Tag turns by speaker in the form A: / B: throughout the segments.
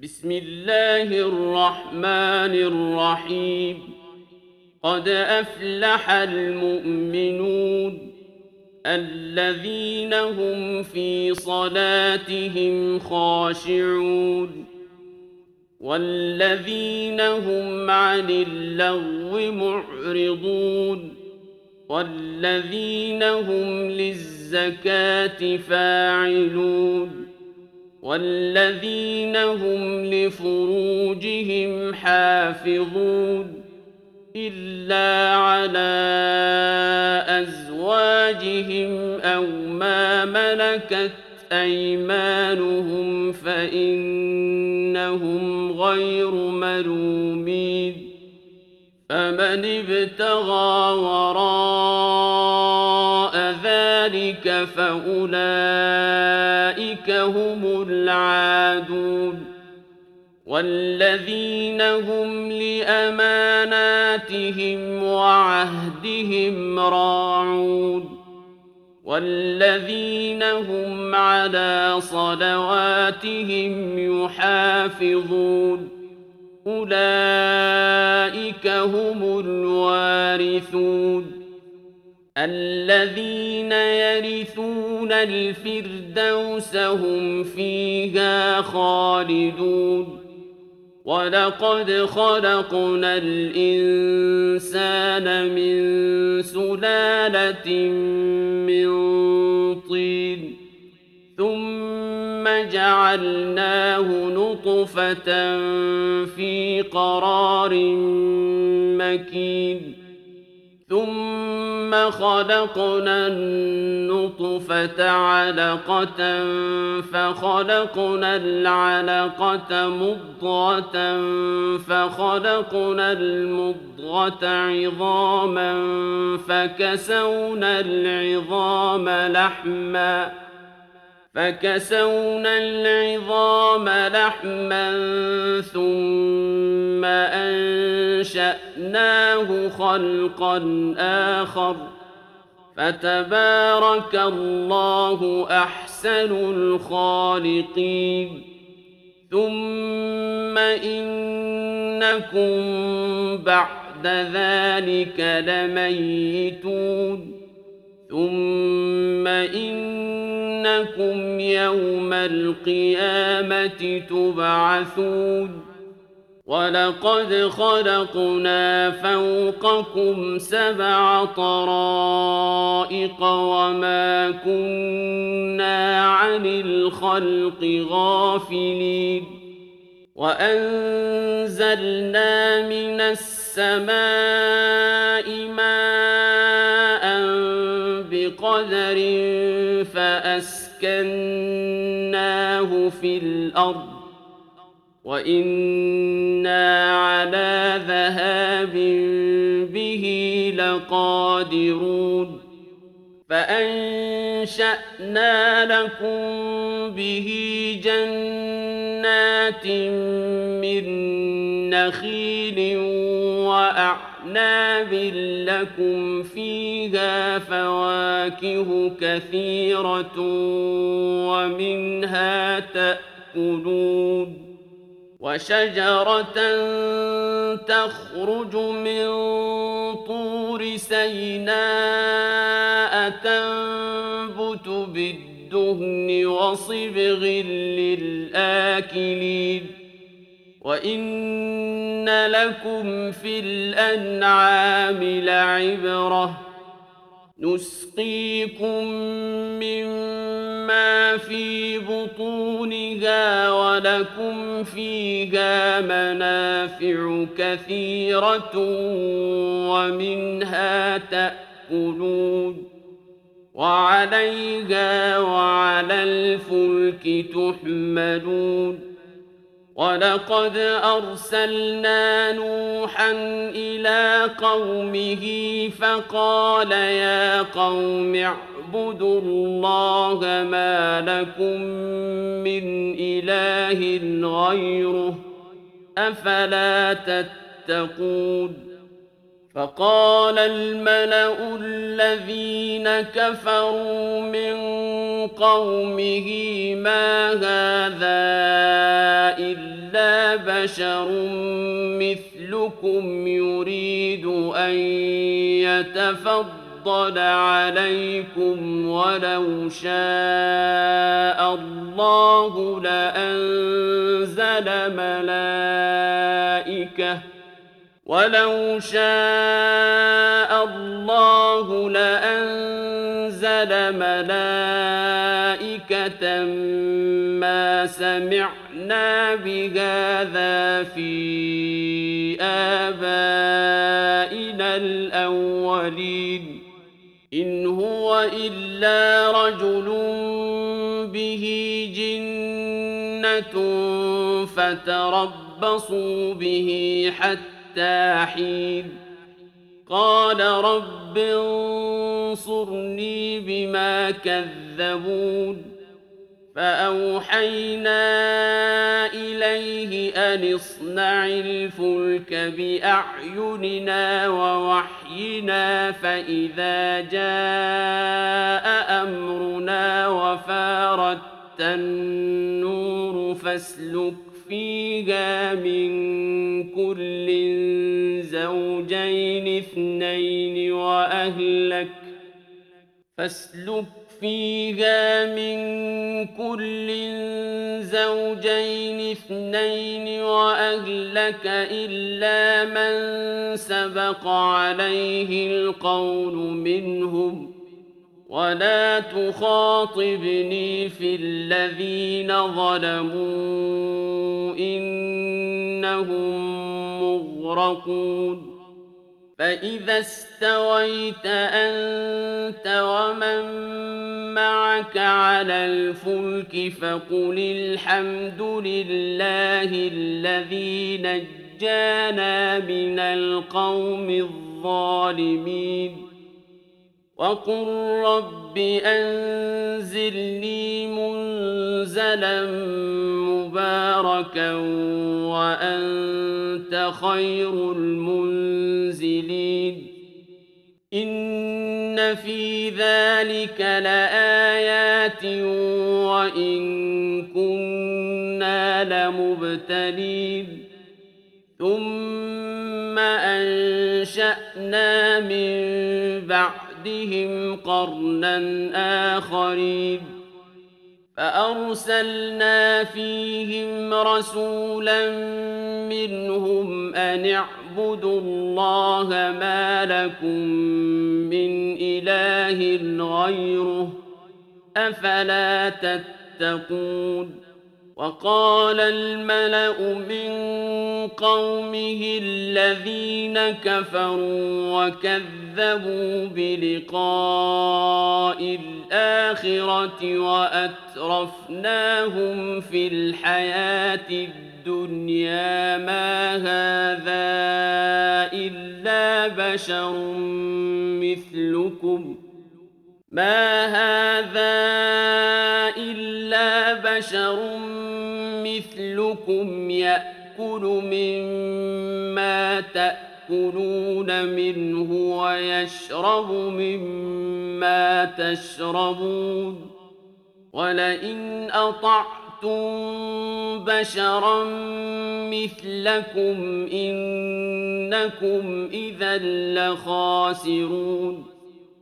A: بسم الله الرحمن الرحيم. قد أفلح المؤمنون الذين هم في صلاتهم خاشعون والذين هم عن اللغو معرضون والذين هم للزكاة فاعلون والذين هم لفروجهم حافظون إلا على أزواجهم أو ما ملكت أيمانهم فإنهم غير ملومين. فمن ابتغى وراء ذلك فأولئك هم العادون والذين هم لأماناتهم وعهدهم راعون والذين هم على صلواتهم يحافظون أولئك هم الوارثون الذين يرثون الفردوس هم فيها خالدون. ولقد خلقنا الإنسان من سلالة من طين ثم جعلناه نطفة في قرار مكين ثم خلقنا النطفة علقة فخلقنا العلقة مضغة فخلقنا المضغة عظاما فكسونا العظام لحما ثم أنشأناه خلقا آخر فتبارك الله أحسن الخالقين. ثم إنكم بعد ذلك لميتون ثم إنكم يوم القيامة تبعثون. ولقد خلقنا فوقكم 7 طرائق وما كنا عن الخلق غافلين وأنزلنا من السماء ماء بقدر فأسكناه في الأرض وإنا على ذهاب به لقادرون. فأنشأنا لكم به جنات من نخيل وأعناب لكم فيها فواكه كثيرة ومنها تأكلون وشجرة تخرج من طور سيناء تنبت بالدهن وصبغ للآكلين وإن لكم في الأنعام لعبرة نسقيكم مما في بطونها ولكم فيها منافع كثيرة ومنها تأكلون وعليها وعلى الفلك تحملون. ولقد أرسلنا نوحا إلى قومه فقال يا قوم اعبدوا الله ما لكم من إله غيره أفلا تتقون. فقال الملأ الذين كفروا من قومه ما هذا إلا إلا بشر مثلكم يريد أن يتفضل عليكم ولو شاء الله لأنزل ملائكة ما سمعنا بهذا في آبائنا الأولين إن هو إلا رجل به جنة فتربصوا به حتى حين قال رب انصرني بما كذبون فأوحينا إليه أن اصنع الفلك بأعيننا ووحينا فإذا جاء أمرنا وفارت النور فاسلك فيها من كل زوجين اثنين وأهلك إلا من سبق عليه القول منهم ولا تخاطبني في الذين ظلموا إنهم مغرقون فإذا استويت أنت ومن معك على الفلك فقل الحمد لله الذي نجانا من القوم الظالمين وقل رب أنزلني منزلا مباركا وأنت خير المنزلين إن في ذلك لآيات وإن كنا لمبتلين ثم أنشأنا من بعدهم قرنا آخرين فأرسلنا فيهم رسولا منهم أن اعبدوا الله ما لكم من إله غيره أفلا تتقون وقال الملأ من قومه الذين كفروا وكذبوا بلقاء الآخرة وأترفناهم في الحياة الدنيا ما هذا إلا بشر مثلكم يأكل مما تأكلون منه ويشرب مما تشربون ولئن أطعتم بشرا مثلكم إنكم إذا لخاسرون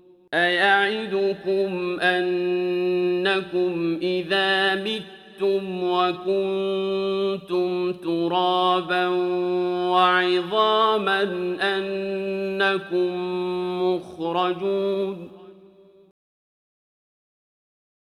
A: أيعدكم أنكم إذا متم وكنتم ترابا وعظاما أنكم مخرجون